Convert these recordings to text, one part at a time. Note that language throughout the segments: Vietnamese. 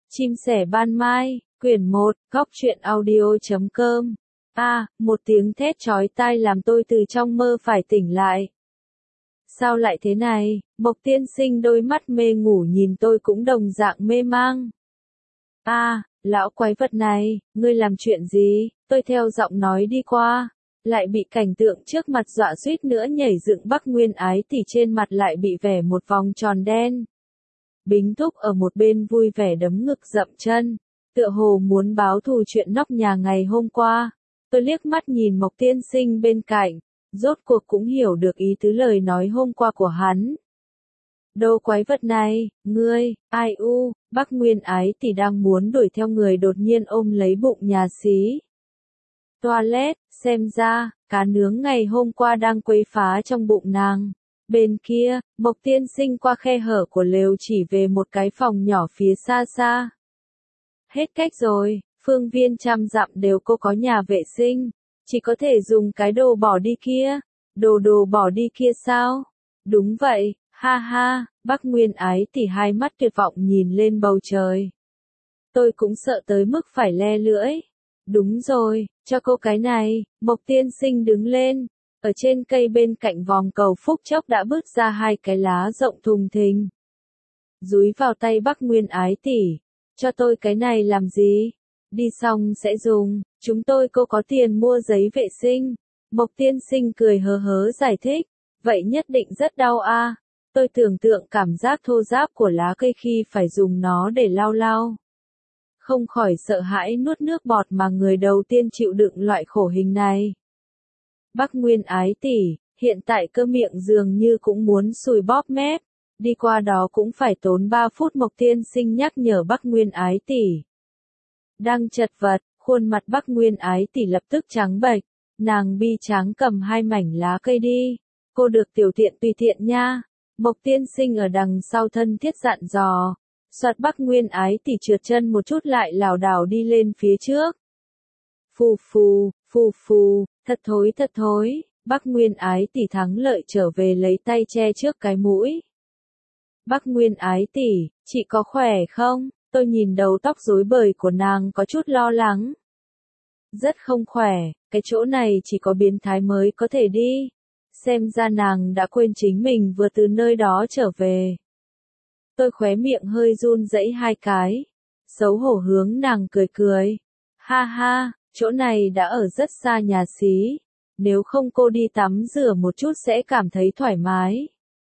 Chim sẻ ban mai, quyển 1, góc truyện audio.com. Một tiếng thét chói tai làm tôi từ trong mơ phải tỉnh lại. Sao lại thế này? Mộc tiên sinh đôi mắt mê ngủ nhìn tôi cũng đồng dạng mê mang. Lão quái vật này, ngươi làm chuyện gì? Tôi theo giọng nói đi qua. Lại bị cảnh tượng trước mặt dọa suýt nữa nhảy dựng. Bắc Nguyên Ái thì trên mặt lại bị vẽ một vòng tròn đen. Bính Thúc ở một bên vui vẻ đấm ngực dậm chân, tựa hồ muốn báo thù chuyện nóc nhà ngày hôm qua. Tôi liếc mắt nhìn Mộc tiên sinh bên cạnh, rốt cuộc cũng hiểu được ý tứ lời nói hôm qua của hắn. Đồ quái vật này, ngươi, ai u, Bắc Nguyên Ái thì đang muốn đuổi theo người đột nhiên ôm lấy bụng nhà xí. Toilet, xem ra, cá nướng ngày hôm qua đang quấy phá trong bụng nàng. Bên kia, Mộc tiên sinh qua khe hở của lều chỉ về một cái phòng nhỏ phía xa xa. Hết cách rồi, phương viên trăm dặm đều có nhà vệ sinh, chỉ có thể dùng cái đồ bỏ đi kia. Đồ bỏ đi kia sao? Đúng vậy, ha ha, Bắc Nguyên Ái thì hai mắt tuyệt vọng nhìn lên bầu trời. Tôi cũng sợ tới mức phải le lưỡi. Đúng rồi, cho cô cái này. Mộc tiên sinh đứng lên. Ở trên cây bên cạnh vòng cầu phúc chốc đã bứt ra hai cái lá rộng thùng thình. Dúi vào tay Bắc Nguyên Ái tỷ. Cho tôi cái này làm gì? Đi xong sẽ dùng, chúng tôi cô có tiền mua giấy vệ sinh. Mộc tiên sinh cười hớ hớ giải thích. Vậy nhất định rất đau a. Tôi tưởng tượng cảm giác thô ráp của lá cây khi phải dùng nó để lau lau. Không khỏi sợ hãi nuốt nước bọt mà người đầu tiên chịu đựng loại khổ hình này. Bắc Nguyên Ái tỷ, hiện tại cơ miệng dường như cũng muốn sùi bóp mép, đi qua đó cũng phải tốn 3 phút. Mộc tiên sinh nhắc nhở Bắc Nguyên Ái tỷ. Đang chật vật, khuôn mặt Bắc Nguyên Ái tỷ lập tức trắng bệch, nàng bi tráng cầm hai mảnh lá cây đi, cô được tiểu tiện tùy tiện nha. Mộc tiên sinh ở đằng sau thân thiết dặn dò, soạt Bắc Nguyên Ái tỷ trượt chân một chút lại lảo đảo đi lên phía trước. Phù phù, thật thối, Bắc Nguyên Ái tỷ thắng lợi trở về lấy tay che trước cái mũi. Bắc Nguyên Ái tỷ, chị có khỏe không? Tôi nhìn đầu tóc rối bời của nàng có chút lo lắng. Rất không khỏe, cái chỗ này chỉ có biến thái mới có thể đi. Xem ra nàng đã quên chính mình vừa từ nơi đó trở về. Tôi khóe miệng hơi run rẩy hai cái, xấu hổ hướng nàng cười. Ha ha, chỗ này đã ở rất xa nhà xí, nếu không cô đi tắm rửa một chút sẽ cảm thấy thoải mái.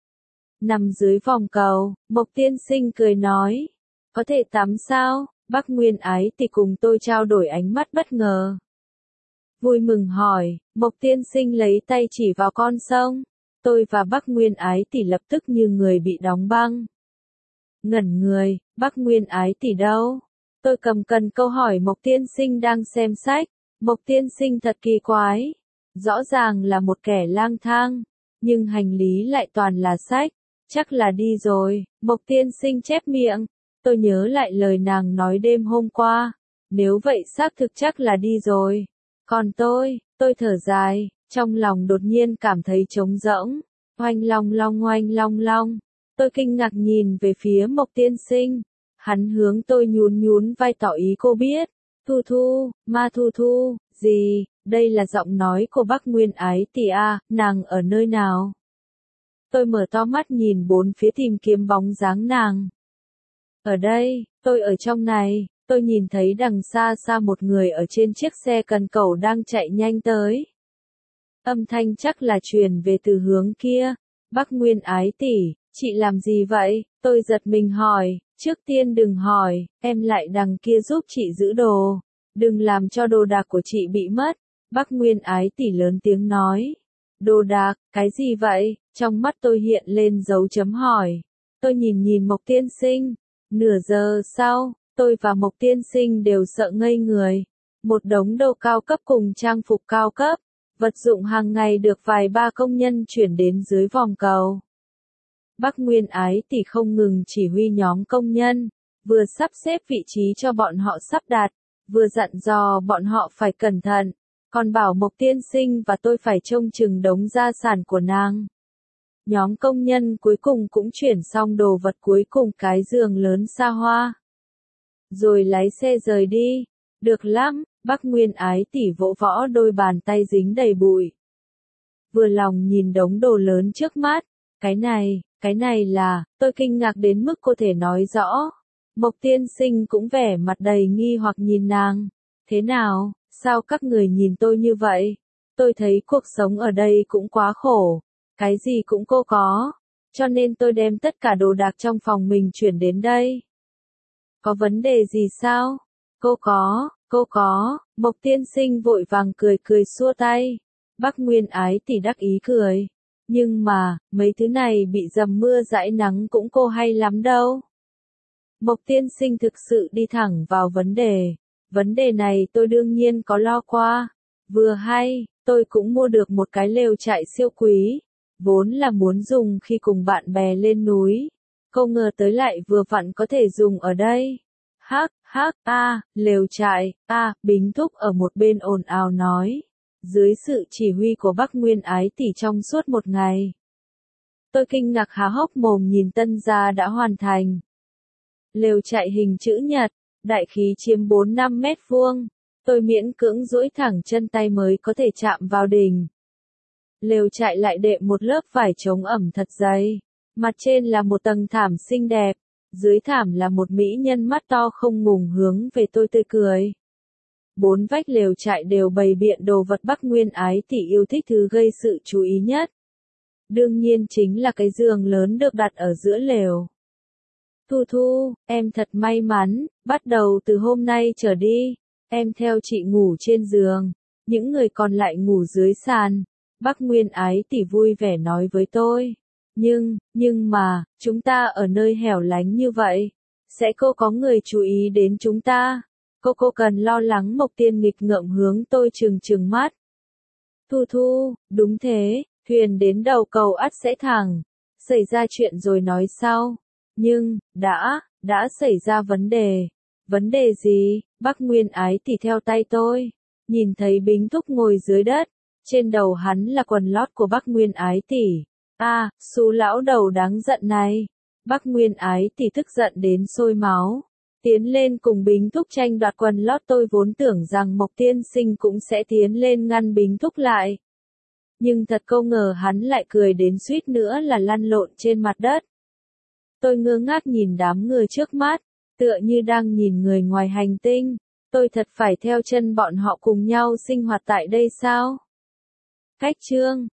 Nằm dưới vòng cầu, Mộc tiên sinh cười nói, có thể tắm sao? Bắc Nguyên Ái thì cùng tôi trao đổi ánh mắt bất ngờ. Vui mừng hỏi, Mộc tiên sinh lấy tay chỉ vào con sông. Tôi và Bắc Nguyên Ái thì lập tức như người bị đóng băng. Ngẩn người, Bắc Nguyên Ái tỷ đâu? Tôi cầm cần câu hỏi Mộc tiên sinh đang xem sách. Mộc tiên sinh thật kỳ quái. Rõ ràng là một kẻ lang thang, nhưng hành lý lại toàn là sách. Chắc là đi rồi. Mộc tiên sinh chép miệng. Tôi nhớ lại lời nàng nói đêm hôm qua. Nếu vậy xác thực chắc là đi rồi. Còn tôi thở dài, trong lòng đột nhiên cảm thấy trống rỗng. Oanh long long. Tôi kinh ngạc nhìn về phía Mộc tiên sinh. Hắn hướng tôi nhún vai tỏ ý cô biết. Ma Thu, gì, đây là giọng nói của Bắc Nguyên Ái tỷ à, nàng ở nơi nào? Tôi mở to mắt nhìn bốn phía tìm kiếm bóng dáng nàng. Ở đây, tôi ở trong này. Tôi nhìn thấy đằng xa một người ở trên chiếc xe cần cẩu đang chạy nhanh tới. Âm thanh chắc là truyền về từ hướng kia. Bắc Nguyên Ái tỷ, chị làm gì vậy? Tôi giật mình hỏi, trước tiên đừng hỏi, em lại đằng kia giúp chị giữ đồ. Đừng làm cho đồ đạc của chị bị mất. Bắc Nguyên Ái tỷ lớn tiếng nói. Đồ đạc, cái gì vậy? Trong mắt tôi hiện lên dấu chấm hỏi. Tôi nhìn Mộc tiên sinh. Nửa giờ sau, tôi và Mộc tiên sinh đều sợ ngây người. Một đống đồ cao cấp cùng trang phục cao cấp, vật dụng hàng ngày được vài ba công nhân chuyển đến dưới vòng cầu. Bắc Nguyên Ái tỷ không ngừng chỉ huy nhóm công nhân, vừa sắp xếp vị trí cho bọn họ sắp đặt, vừa dặn dò bọn họ phải cẩn thận, còn bảo Mộc tiên sinh và tôi phải trông chừng đống gia sản của nàng. Nhóm công nhân cuối cùng cũng chuyển xong đồ vật cuối cùng cái giường lớn xa hoa. rồi lái xe rời đi. Được lắm, Bắc Nguyên Ái Tỷ vỗ võ đôi bàn tay dính đầy bụi. Vừa lòng nhìn đống đồ lớn trước mắt, cái này là, tôi kinh ngạc đến mức cô thể nói rõ. Mộc tiên sinh cũng vẻ mặt đầy nghi hoặc nhìn nàng. Thế nào, sao các người nhìn tôi như vậy? Tôi thấy cuộc sống ở đây cũng quá khổ, cái gì cũng cô có, cho nên tôi đem tất cả đồ đạc trong phòng mình chuyển đến đây. Có vấn đề gì sao? Cô có, Mộc tiên sinh vội vàng cười xua tay. Bắc Nguyên Ái Tỷ đắc ý cười. Nhưng mà, mấy thứ này bị dầm mưa dãi nắng cũng cô hay lắm đâu. Mộc tiên sinh thực sự đi thẳng vào vấn đề. Vấn đề này tôi đương nhiên có lo qua. Vừa hay, tôi cũng mua được một cái lều trại siêu quý. Vốn là muốn dùng khi cùng bạn bè lên núi. Không ngờ tới lại vừa vặn có thể dùng ở đây. Lều trại, Bính Thúc ở một bên ồn ào nói. Dưới sự chỉ huy của Bắc Nguyên Ái Tỷ trong suốt một ngày. Tôi kinh ngạc há hốc mồm nhìn tân gia đã hoàn thành. Lều trại hình chữ nhật, đại khí chiếm 4-5 mét vuông. Tôi miễn cưỡng duỗi thẳng chân tay mới có thể chạm vào đỉnh. Lều trại lại đệm một lớp vải chống ẩm thật dày. Mặt trên là một tầng thảm xinh đẹp. Dưới thảm là một mỹ nhân mắt to không ngừng hướng về tôi tươi cười. 4 vách lều trại đều bày biện đồ vật Bắc Nguyên Ái Tỷ yêu thích, thứ gây sự chú ý nhất. Đương nhiên chính là cái giường lớn được đặt ở giữa lều. Thu, em thật may mắn, bắt đầu từ hôm nay trở đi, em theo chị ngủ trên giường, những người còn lại ngủ dưới sàn. Bắc Nguyên Ái Tỷ vui vẻ nói với tôi. Nhưng mà, chúng ta ở nơi hẻo lánh như vậy, sẽ có người chú ý đến chúng ta. Cô cần lo lắng. Mộc Tiên nghịch ngợm hướng tôi trừng mắt. Thu, đúng thế, thuyền đến đầu cầu ắt sẽ thẳng. Xảy ra chuyện rồi nói sau. Nhưng, đã xảy ra vấn đề. Vấn đề gì? Bắc Nguyên Ái Tỷ theo tay tôi. Nhìn thấy Bính Thúc ngồi dưới đất. Trên đầu hắn là quần lót của Bắc Nguyên Ái Tỷ. Xú lão đầu đáng giận này. Bắc Nguyên Ái Tỷ tức giận đến sôi máu. Tiến lên cùng Bính Thúc tranh đoạt quần lót. Tôi vốn tưởng rằng Mộc tiên sinh cũng sẽ tiến lên ngăn Bính Thúc lại. Nhưng thật không ngờ hắn lại cười đến suýt nữa là lăn lộn trên mặt đất. Tôi ngơ ngác nhìn đám người trước mắt, tựa như đang nhìn người ngoài hành tinh. Tôi thật phải theo chân bọn họ cùng nhau sinh hoạt tại đây sao? Cách chương